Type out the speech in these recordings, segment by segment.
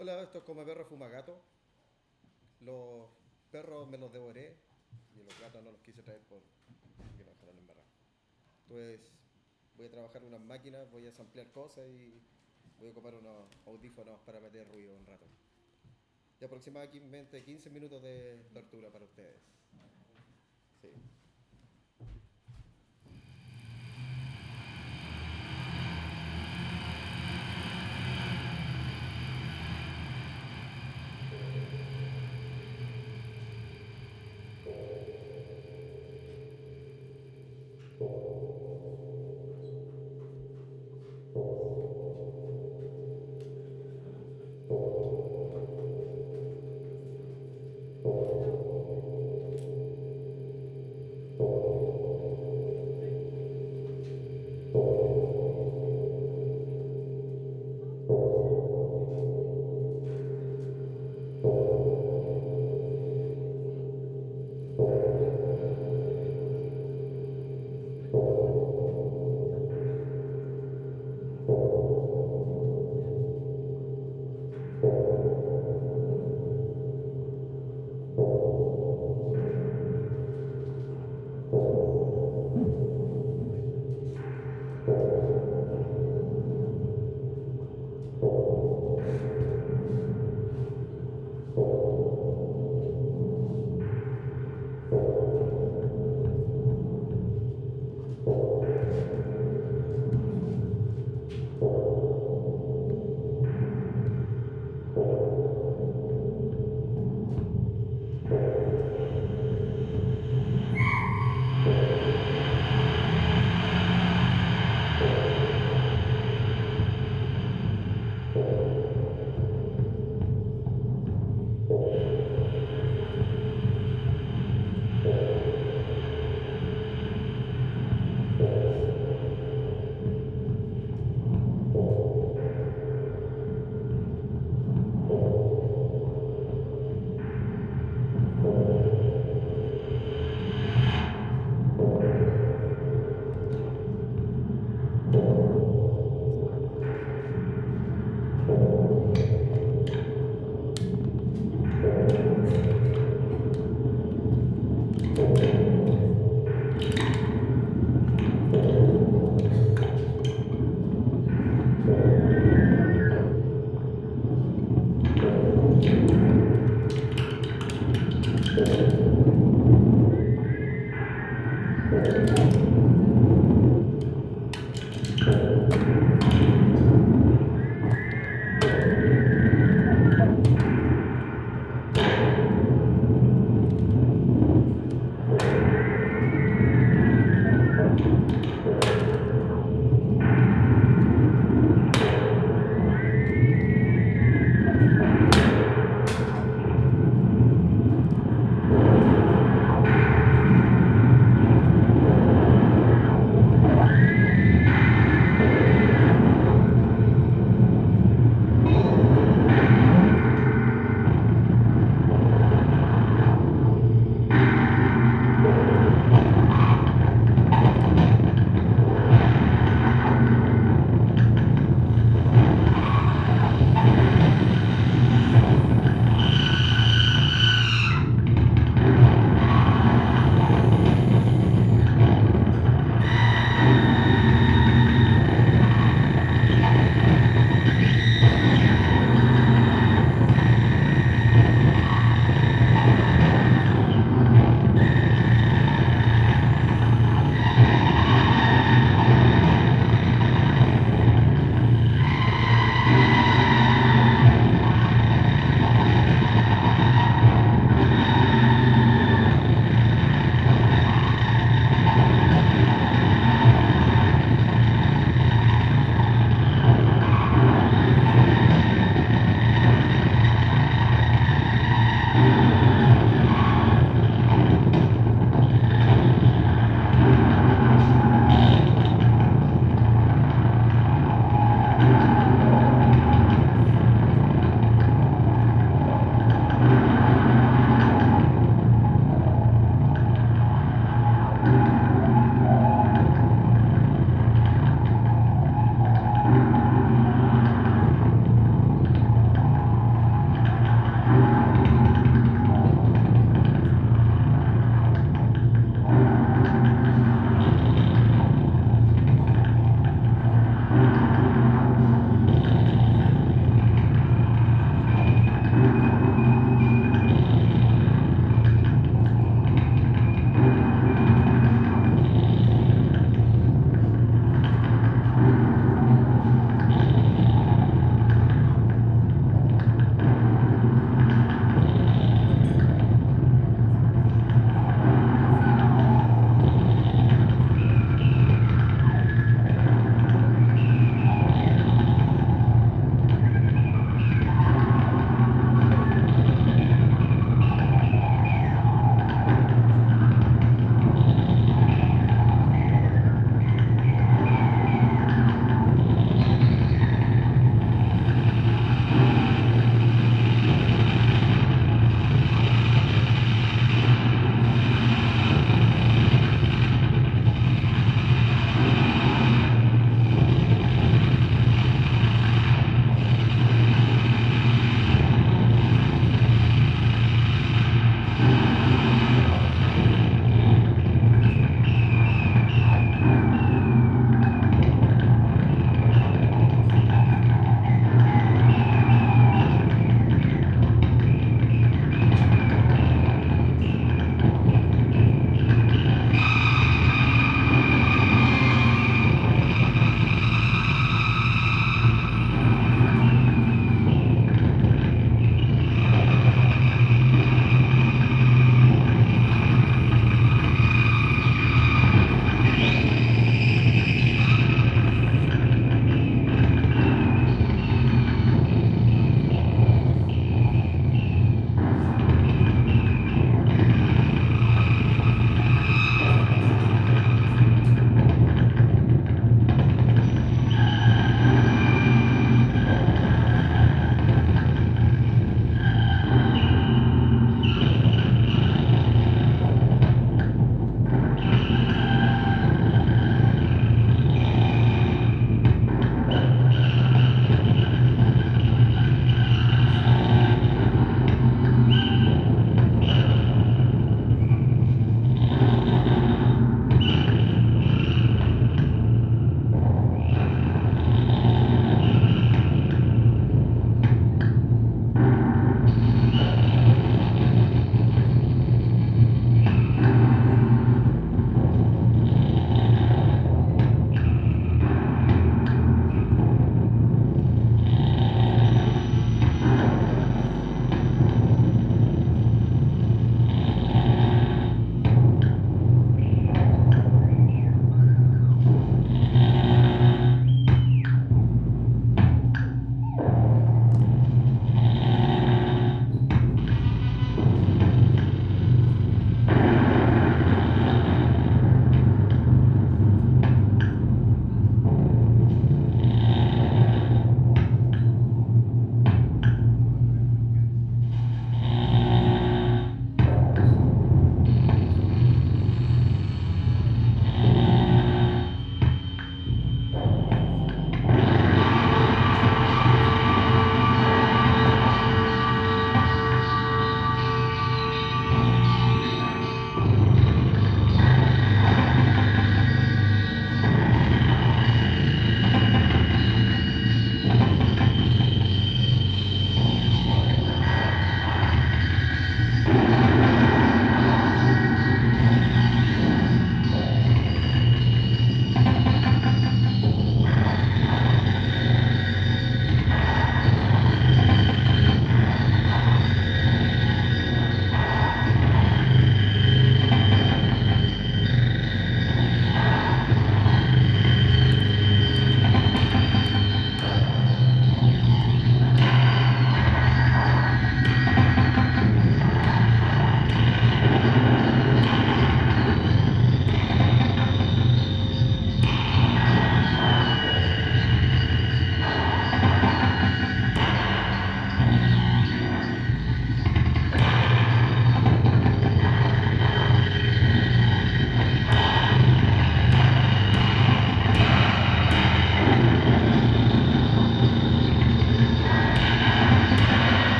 Hola, esto es Come Perro Fuma Gato. Los perros me los devoré y los gatos no los quise traer porque me dejaron embarrar. Entonces voy a trabajar unas máquinas, voy a samplear cosas y voy a ocupar unos audífonos para meter ruido un rato. Y aproximadamente 15 minutos de tortura para ustedes. Sí.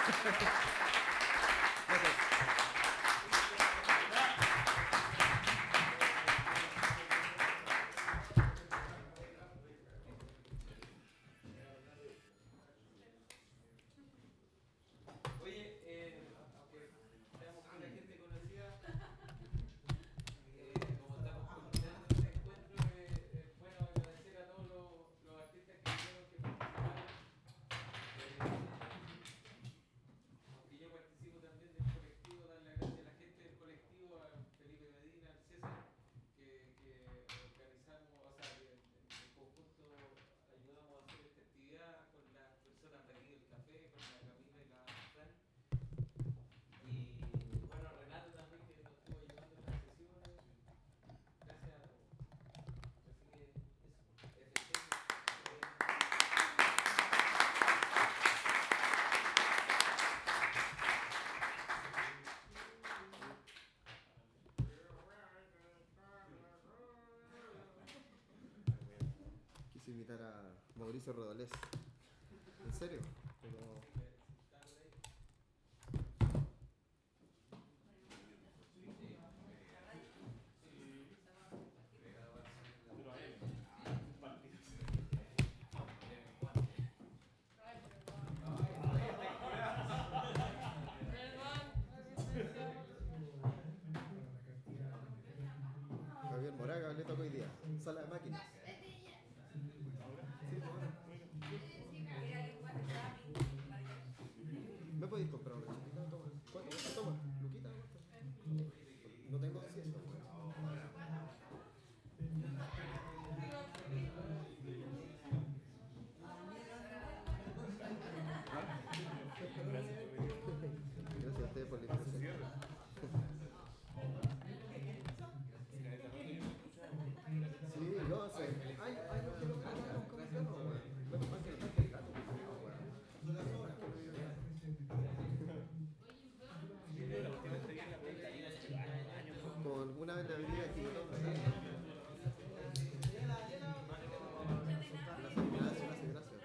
Oye, aunque seamos con la gente conocida, como estamos culminando este encuentro, es bueno agradecer a todos los artistas que vinieron, que participaron. Aunque yo participo también del colectivo, dar las gracias a la gente del colectivo, a Felipe Medina, al César, que organizamos, o sea, que en conjunto ayudamos a hacer esta actividad con las personas de aquí del café, con la Camila y la Fran. Y bueno, Renato también que nos estuvo ayudando en las sesiones. Gracias a todos. Así que eso, Quise invitar a Mauricio Rodolés. ¿En serio? Pero Javier Moraga le tocó hoy día. Sala de máquinas. ¿Me podéis comprar una chiquita? Toma. ¿Cuánto cuesta? Toma. Luquita, ¿cuánto? No tengo 200. Gracias a ustedes por la invitación. Sí, yo sé. Ay, no quiero comer nunca un perro, weón. Menos mal que no traje el gato, weón. Como alguna vez le habría escrito. Gracias.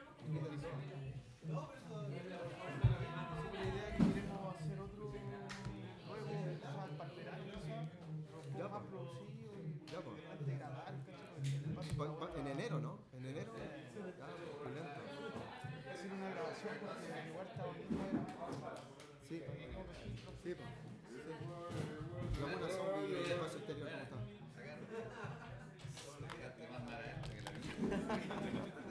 La idea es que queremos hacer otro nuevo, quizás para el verano, quizás, Ya, más pues. producido Ya, y pues. más de grabar, ¿cachai? En enero, ¿no? En enero. Ya, pues, lento. Hacer una grabación porque el lugar está bonito, era. Sí, Tenemos registros. sí, pues. Sí. Laguna Zombie y Espacio Exterior, ¿cómo está?